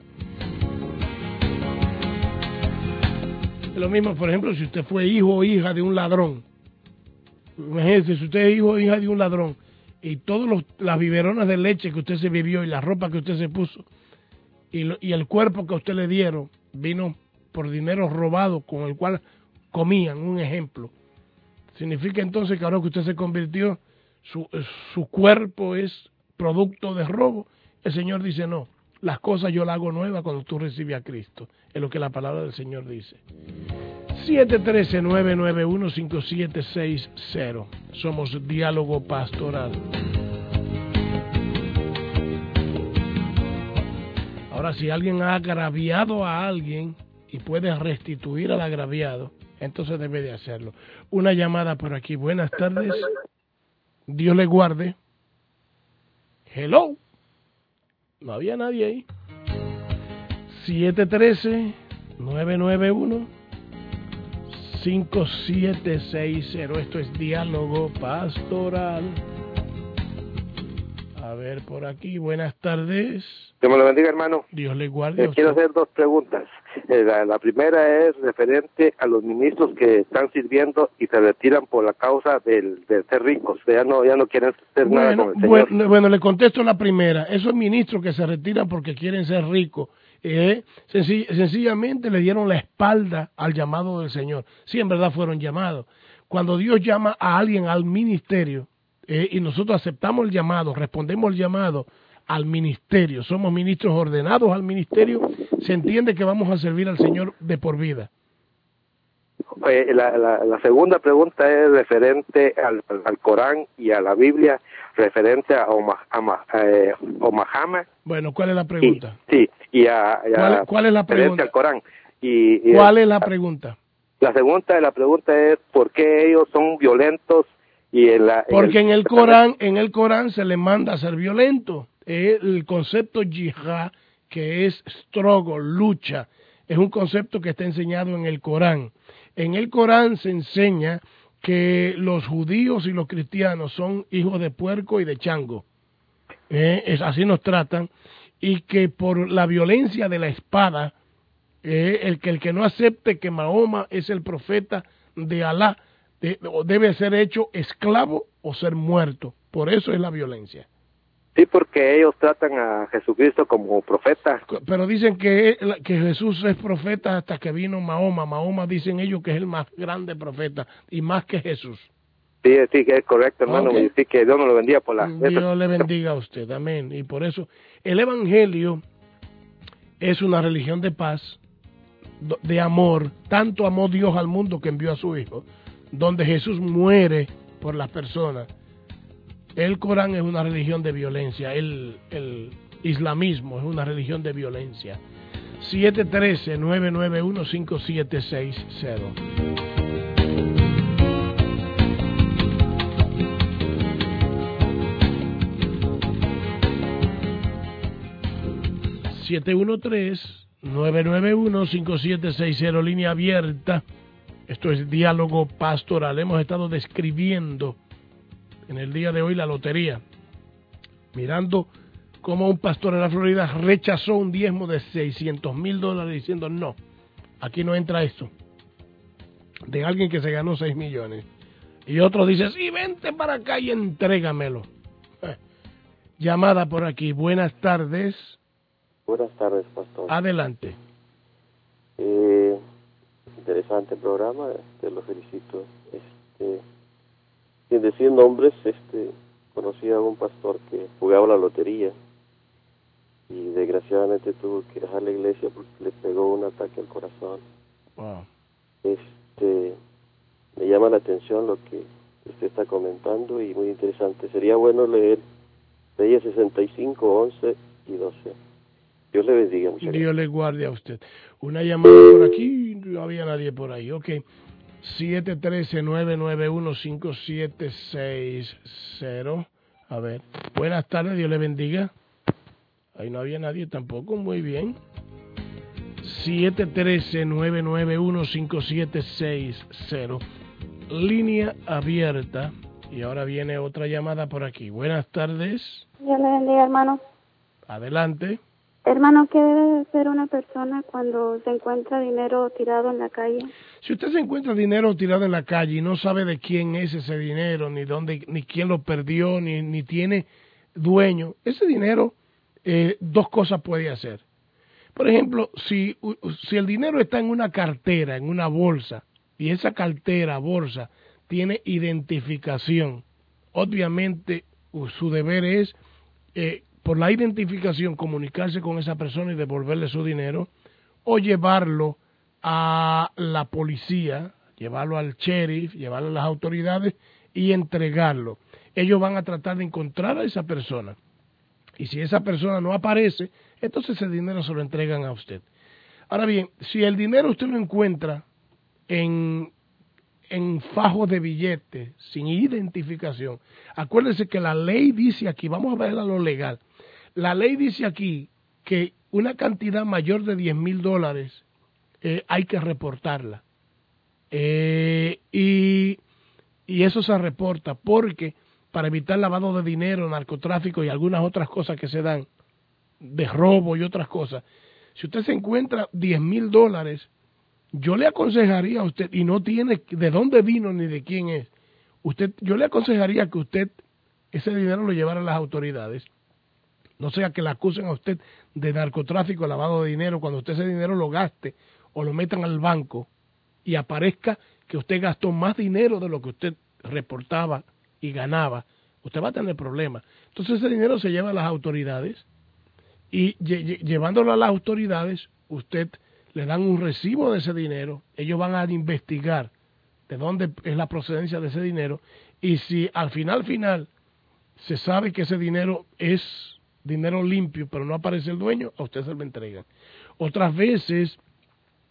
Es lo mismo, por ejemplo, si usted fue hijo o hija de un ladrón. Imagínese, si usted es hijo o hija de un ladrón y todas las biberonas de leche que usted se bebió y la ropa que usted se puso y el cuerpo que a usted le dieron vino por dinero robado con el cual comían, un ejemplo. Significa entonces que ahora que usted se convirtió, su cuerpo es producto de robo. El Señor dice no, las cosas yo las hago nuevas cuando tú recibes a Cristo. Es lo que la palabra del Señor dice. 713-991-5760. Somos Diálogo Pastoral. Ahora, si alguien ha agraviado a alguien y puede restituir al agraviado, entonces debe de hacerlo. Una llamada por aquí. Buenas tardes. Dios le guarde. Hello. No había nadie ahí. 713-991-5760. Esto es Diálogo Pastoral. A ver por aquí. Buenas tardes. Dios me lo bendiga, hermano. Dios le guarde. Quiero hacer dos preguntas. La primera es referente a los ministros que están sirviendo y se retiran por la causa de ser ricos. Ya no quieren hacer nada con el Señor. Bueno, le contesto la primera. Esos ministros que se retiran porque quieren ser ricos, sencillamente le dieron la espalda al llamado del Señor. Sí, en verdad fueron llamados. Cuando Dios llama a alguien al ministerio, y nosotros aceptamos el llamado, respondemos el llamado al ministerio, somos ministros ordenados al ministerio, se entiende que vamos a servir al Señor de por vida. La segunda pregunta es referente al Corán y a la Biblia, referente a Mahama. Bueno, ¿cuál es la pregunta? ¿Cuál es la pregunta? Al Corán. ¿Cuál es la pregunta? La pregunta es ¿por qué ellos son violentos? Porque en el Corán se les manda a ser violento. El concepto yihad, que es struggle, lucha, es un concepto que está enseñado en el Corán. En el Corán se enseña que los judíos y los cristianos son hijos de puerco y de chango. Así nos tratan. Y que por la violencia de la espada, el que no acepte que Mahoma es el profeta de Alá, debe ser hecho esclavo o ser muerto. Por eso es la violencia. Sí, porque ellos tratan a Jesucristo como profeta. Pero dicen que Jesús es profeta hasta que vino Mahoma. Mahoma dicen ellos que es el más grande profeta y más que Jesús. Sí, que es correcto, hermano. Okay. Sí, que Dios nos lo bendiga por la... Dios le bendiga a usted, amén. Y por eso el Evangelio es una religión de paz, de amor. Tanto amó Dios al mundo que envió a su Hijo, donde Jesús muere por las personas. El Corán es una religión de violencia, el islamismo es una religión de violencia. 713-991-5760. ...713-991-5760, línea abierta. Esto es Diálogo Pastoral. Hemos estado describiendo en el día de hoy la lotería, mirando cómo un pastor en la Florida rechazó un diezmo de $600,000 diciendo no, aquí no entra esto, de alguien que se ganó 6 millones. Y otro dice, sí, vente para acá y entrégamelo. Llamada por aquí. Buenas tardes. Buenas tardes, pastor. Adelante. Interesante programa, lo felicito. Sin decir nombres, conocí a un pastor que jugaba la lotería y desgraciadamente tuvo que dejar la iglesia porque le pegó un ataque al corazón. Wow. Me llama la atención lo que usted está comentando y muy interesante. Sería bueno leer Leyes 65, 11 y 12. Dios le bendiga. Muchas gracias. Dios le guarde a usted. Una llamada por aquí, no había nadie por ahí. Ok. 713-991-5760. A ver. Buenas tardes, Dios le bendiga. Ahí no había nadie tampoco, muy bien. 713-991-5760. Línea abierta. Y ahora viene otra llamada por aquí. Buenas tardes. Dios le bendiga, hermano. Adelante. Hermano, ¿qué debe hacer una persona cuando se encuentra dinero tirado en la calle? Si usted se encuentra dinero tirado en la calle y no sabe de quién es ese dinero, ni dónde, ni quién lo perdió, ni tiene dueño, ese dinero, dos cosas puede hacer. Por ejemplo, si el dinero está en una cartera, en una bolsa, y esa cartera, bolsa, tiene identificación, obviamente su deber es, por la identificación, comunicarse con esa persona y devolverle su dinero, o llevarlo a la policía, llevarlo al sheriff, llevarlo a las autoridades y entregarlo. Ellos van a tratar de encontrar a esa persona. Y si esa persona no aparece, entonces ese dinero se lo entregan a usted. Ahora bien, si el dinero usted lo encuentra en fajos de billetes, sin identificación, acuérdese que la ley dice aquí, vamos a ver a lo legal, la ley dice aquí que una cantidad mayor de $10,000 hay que reportarla. Y eso se reporta porque para evitar lavado de dinero, narcotráfico y algunas otras cosas que se dan, de robo y otras cosas, si usted se encuentra $10,000, yo le aconsejaría a usted, y no tiene de dónde vino ni de quién es, yo le aconsejaría que usted ese dinero lo llevara a las autoridades. No sea que le acusen a usted de narcotráfico, lavado de dinero, cuando usted ese dinero lo gaste o lo metan al banco y aparezca que usted gastó más dinero de lo que usted reportaba y ganaba, usted va a tener problemas. Entonces ese dinero se lleva a las autoridades y llevándolo a las autoridades, usted le dan un recibo de ese dinero, ellos van a investigar de dónde es la procedencia de ese dinero y si al final se sabe que ese dinero es dinero limpio, pero no aparece el dueño, a usted se lo entregan. Otras veces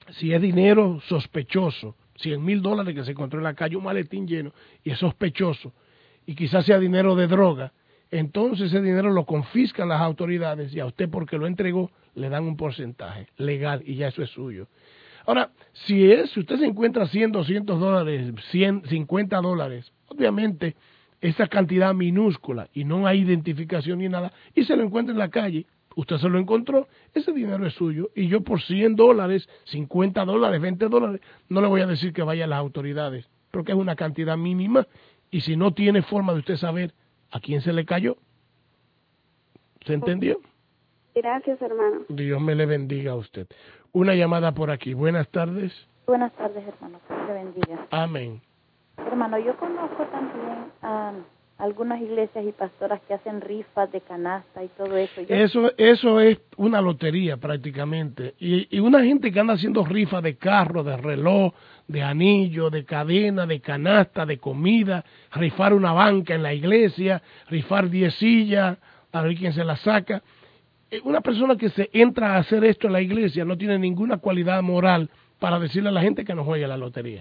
Si es dinero sospechoso, $100,000 que se encontró en la calle, un maletín lleno, y es sospechoso, y quizás sea dinero de droga, entonces ese dinero lo confiscan las autoridades y a usted, porque lo entregó, le dan un porcentaje legal y ya eso es suyo. Ahora, si usted se encuentra $100, $200, $50, obviamente esa cantidad minúscula y no hay identificación ni nada, y se lo encuentra en la calle, usted se lo encontró, ese dinero es suyo, y yo por $100, $50, $20, no le voy a decir que vaya a las autoridades, porque es una cantidad mínima, y si no tiene forma de usted saber a quién se le cayó. ¿Se entendió? Gracias, hermano. Dios me le bendiga a usted. Una llamada por aquí. Buenas tardes. Buenas tardes, hermano. Dios le bendiga. Amén. Hermano, yo conozco también a algunas iglesias y pastoras que hacen rifas de canasta y todo eso. Eso es una lotería prácticamente. Y una gente que anda haciendo rifas de carro, de reloj, de anillo, de cadena, de canasta, de comida, rifar una banca en la iglesia, rifar 10 sillas, a ver quién se la saca. Una persona que se entra a hacer esto en la iglesia no tiene ninguna cualidad moral para decirle a la gente que no juegue la lotería.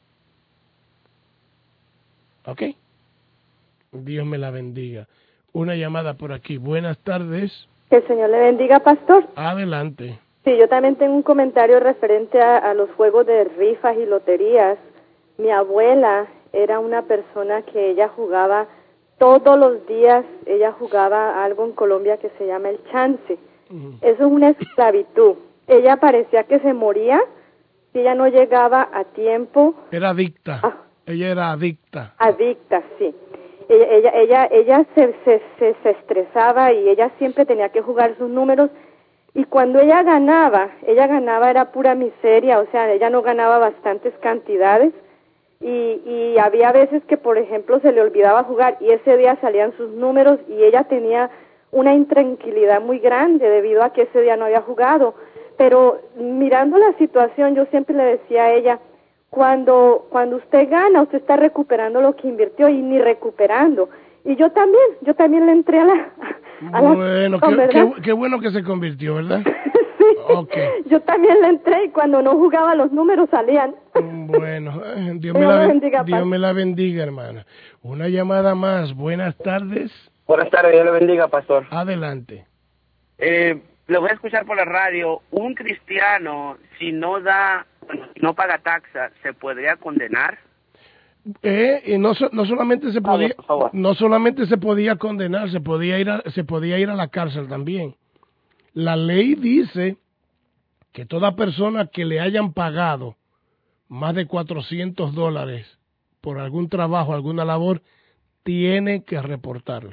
¿Ok? Dios me la bendiga. Una llamada por aquí. Buenas tardes. Que el Señor le bendiga, pastor. Adelante. Sí, yo también tengo un comentario referente a los juegos de rifas y loterías. Mi abuela era una persona que ella jugaba todos los días, ella jugaba algo en Colombia que se llama el chance. Eso es una esclavitud. Ella parecía que se moría si ella no llegaba a tiempo. Era adicta. Ella era adicta. Adicta, sí. Ella se estresaba y ella siempre tenía que jugar sus números, y cuando ella ganaba era pura miseria, o sea, ella no ganaba bastantes cantidades, y había veces que, por ejemplo, se le olvidaba jugar y ese día salían sus números y ella tenía una intranquilidad muy grande debido a que ese día no había jugado. Pero mirando la situación, yo siempre le decía a ella, cuando usted gana, usted está recuperando lo que invirtió y ni recuperando. Y yo también le entré a la bueno, qué bueno que se convirtió, ¿verdad? Sí, okay. Yo también le entré y cuando no jugaba los números salían. Bueno, Dios me la bendiga, hermana. Una llamada más. Buenas tardes. Buenas tardes, Dios le bendiga, pastor. Adelante. Le voy a escuchar por la radio. Un cristiano, si no paga taxa, ¿se podría condenar? Y no solamente se podía, no solamente se podía condenar, se podía ir a la cárcel también. La ley dice que toda persona que le hayan pagado más de $400 por algún trabajo, alguna labor, tiene que reportarlo.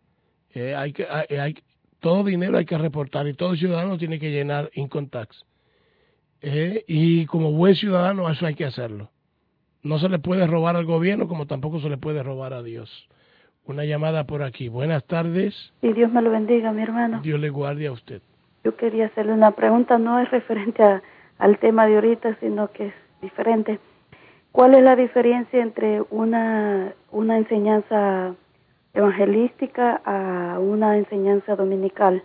Todo dinero hay que reportar y todo ciudadano tiene que llenar income tax. Y como buen ciudadano eso hay que hacerlo. No se le puede robar al gobierno como tampoco se le puede robar a Dios. Una llamada por aquí. Buenas tardes. Y Dios me lo bendiga, mi hermano. Dios le guarde a usted. Yo quería hacerle una pregunta, no es referente al tema de ahorita, sino que es diferente. ¿Cuál es la diferencia entre una enseñanza evangelística a una enseñanza dominical?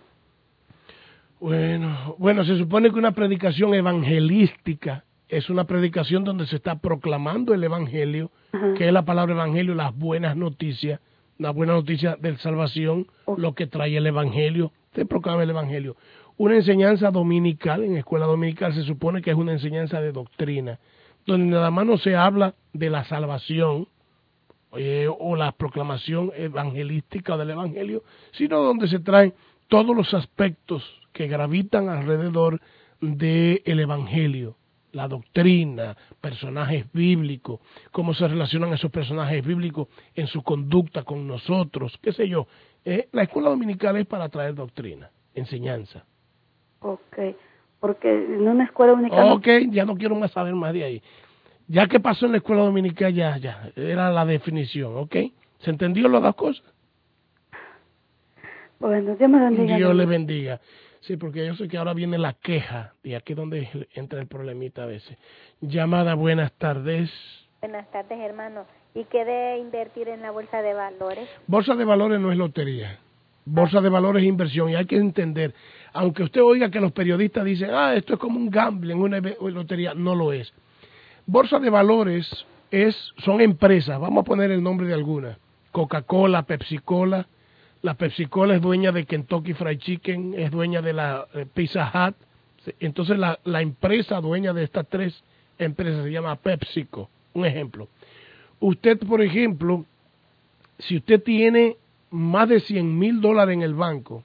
Bueno, se supone que una predicación evangelística es una predicación donde se está proclamando el evangelio, que es la palabra evangelio, las buenas noticias, la buena noticia de salvación, lo que trae el evangelio, se proclama el evangelio. Una enseñanza dominical, en escuela dominical se supone que es una enseñanza de doctrina, donde nada más no se habla de la salvación o la proclamación evangelística del evangelio, sino donde se traen todos los aspectos que gravitan alrededor del evangelio, la doctrina, personajes bíblicos, cómo se relacionan esos personajes bíblicos en su conducta con nosotros, qué sé yo. La escuela dominical es para traer doctrina, enseñanza. Okay, porque en una escuela dominical... Okay, ya no quiero más saber más de ahí. Ya que pasó en la escuela dominical, ya, era la definición, ¿ok? ¿Se entendió las dos cosas? Bueno, Dios me bendiga. Dios le bendiga. Sí, porque yo sé que ahora viene la queja, y aquí es donde entra el problemita a veces. Llamada, buenas tardes. Buenas tardes, hermano. ¿Y qué de invertir en la bolsa de valores? Bolsa de valores no es lotería. Bolsa de valores es inversión y hay que entender, aunque usted oiga que los periodistas dicen, esto es como un gambling, una lotería, no lo es. Bolsa de valores son empresas, vamos a poner el nombre de algunas, Coca-Cola, Pepsi-Cola. La Pepsi-Cola es dueña de Kentucky Fried Chicken, es dueña de la Pizza Hut. Entonces la empresa dueña de estas tres empresas se llama PepsiCo. Un ejemplo. Usted, por ejemplo, si usted tiene más de $100,000 en el banco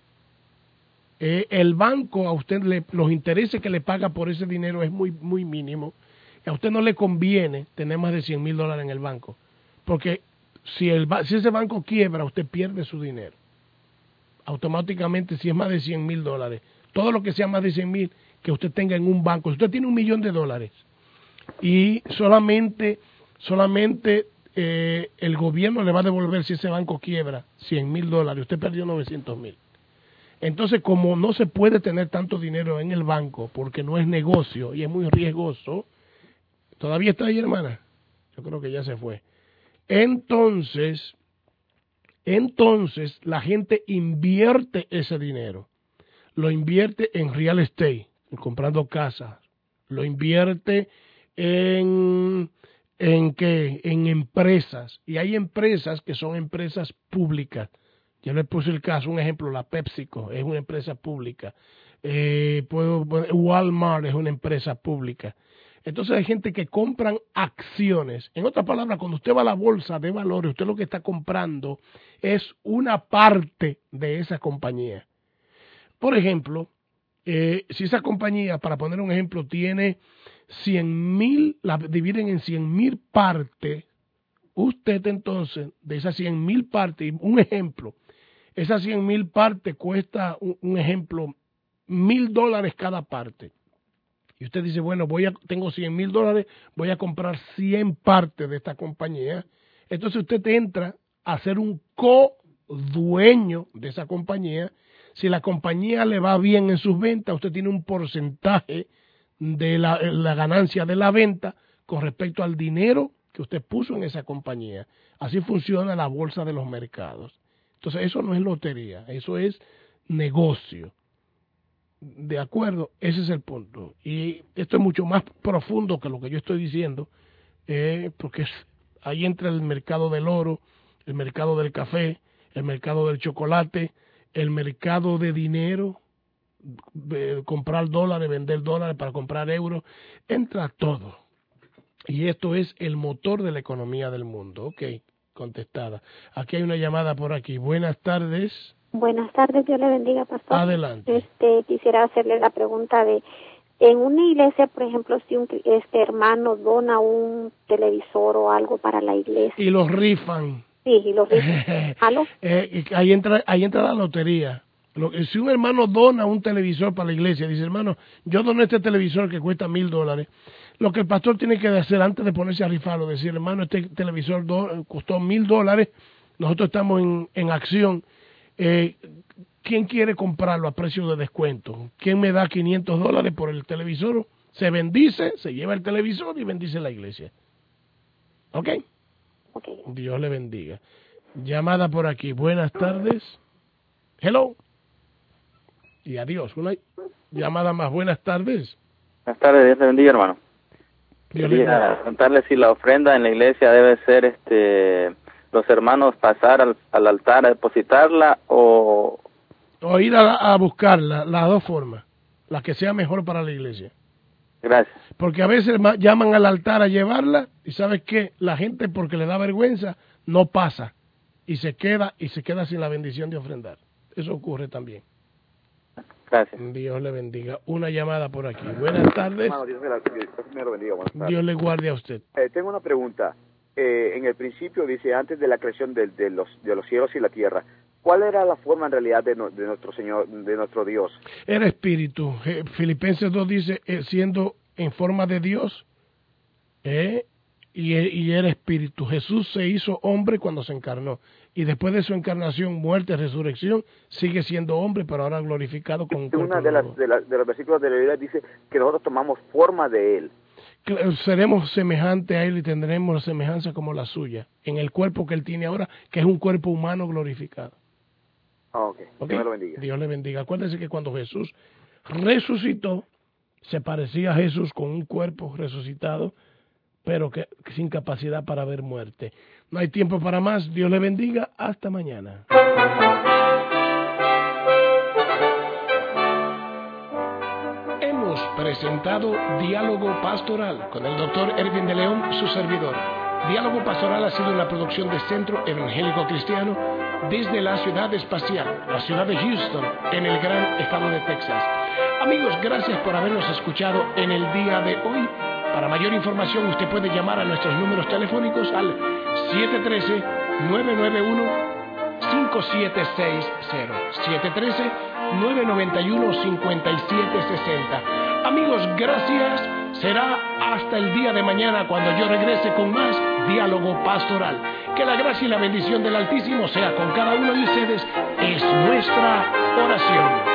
a usted los intereses que le paga por ese dinero es muy mínimo. A usted no le conviene tener más de $100,000 en el banco, porque si ese banco quiebra, usted pierde su dinero. Automáticamente, si es más de $100,000, todo lo que sea más de 100,000 que usted tenga en un banco, si usted tiene $1,000,000 y solamente el gobierno le va a devolver, si ese banco quiebra, $100,000, usted perdió 900,000. Entonces, como no se puede tener tanto dinero en el banco porque no es negocio y es muy riesgoso, ¿todavía está ahí, hermana? Yo creo que ya se fue. Entonces la gente invierte ese dinero, lo invierte en real estate, comprando casas, lo invierte en empresas, y hay empresas que son empresas públicas. Yo le puse el caso, un ejemplo, la PepsiCo es una empresa pública, Walmart es una empresa pública. Entonces hay gente que compran acciones. En otras palabras, cuando usted va a la bolsa de valores, usted lo que está comprando es una parte de esa compañía. Por ejemplo, si esa compañía, para poner un ejemplo, tiene 100,000, la dividen en 100,000 partes, usted entonces, de esas 100,000 partes, un ejemplo, esas 100,000 partes cuesta, un ejemplo, $1,000 cada parte. Y usted dice, bueno, tengo $100,000, voy a comprar 100 partes de esta compañía. Entonces usted entra a ser un co-dueño de esa compañía. Si la compañía le va bien en sus ventas, usted tiene un porcentaje de la ganancia de la venta con respecto al dinero que usted puso en esa compañía. Así funciona la bolsa de los mercados. Entonces eso no es lotería, eso es negocio. De acuerdo, ese es el punto. Y esto es mucho más profundo que lo que yo estoy diciendo, porque ahí entra el mercado del oro, el mercado del café, el mercado del chocolate, el mercado de dinero, comprar dólares, vender dólares para comprar euros, entra todo. Y esto es el motor de la economía del mundo. Ok, contestada. Aquí hay una llamada por aquí. Buenas tardes. Buenas tardes, Dios le bendiga, pastor. Adelante. Quisiera hacerle la pregunta de, en una iglesia, por ejemplo, si un hermano dona un televisor o algo para la iglesia. Y los rifan. Sí, y los rifan. ¿Aló? Ahí entra la lotería. Si un hermano dona un televisor para la iglesia, dice, hermano, yo doné este televisor que cuesta $1,000, lo que el pastor tiene que hacer antes de ponerse a rifarlo, decir, hermano, este televisor costó $1,000, nosotros estamos en acción. ¿Quién quiere comprarlo a precio de descuento? ¿Quién me da $500 por el televisor? Se bendice, se lleva el televisor y bendice la iglesia. ¿Ok? Dios le bendiga. Llamada por aquí. Buenas tardes. Hello. Y adiós. Una llamada más. Buenas tardes. Buenas tardes. Dios le bendiga, hermano. Quería preguntarle si la ofrenda en la iglesia debe ser los hermanos pasar al altar a depositarla o ir a buscarla, las dos formas, la que sea mejor para la iglesia. Gracias. Porque a veces llaman al altar a llevarla y ¿sabes qué? La gente, porque le da vergüenza, no pasa y se queda sin la bendición de ofrendar. Eso ocurre también. Gracias. Dios le bendiga. Una llamada por aquí. Buenas tardes. Hermano, Dios me lo bendiga. Buenas tardes. Dios le guarde a usted. Tengo una pregunta. En el principio dice, antes de la creación de los cielos y la tierra, ¿cuál era la forma en realidad de nuestro Señor, de nuestro Dios? Era espíritu. Filipenses 2 dice, siendo en forma de Dios, y era espíritu. Jesús se hizo hombre cuando se encarnó, y después de su encarnación, muerte, resurrección, sigue siendo hombre, pero ahora glorificado con un cuerpo nuevo. Una de los versículos de la Biblia dice que nosotros tomamos forma de Él. Seremos semejantes a Él y tendremos semejanza como la suya, en el cuerpo que Él tiene ahora, que es un cuerpo humano glorificado. Okay. Dios lo bendiga. Dios le bendiga. Acuérdense que cuando Jesús resucitó, se parecía a Jesús con un cuerpo resucitado, pero que sin capacidad para ver muerte. No hay tiempo para más. Dios le bendiga. Hasta mañana. Hemos presentado Diálogo Pastoral con el Dr. Erwin de León, su servidor. Diálogo Pastoral ha sido una producción de Centro Evangélico Cristiano desde la ciudad espacial, la ciudad de Houston, en el gran estado de Texas. Amigos, gracias por habernos escuchado en el día de hoy. Para mayor información, usted puede llamar a nuestros números telefónicos al 713-991-5760. 713-991-5760. Amigos, gracias. Será hasta el día de mañana cuando yo regrese con más Diálogo Pastoral. Que la gracia y la bendición del Altísimo sea con cada uno de ustedes. Es nuestra oración.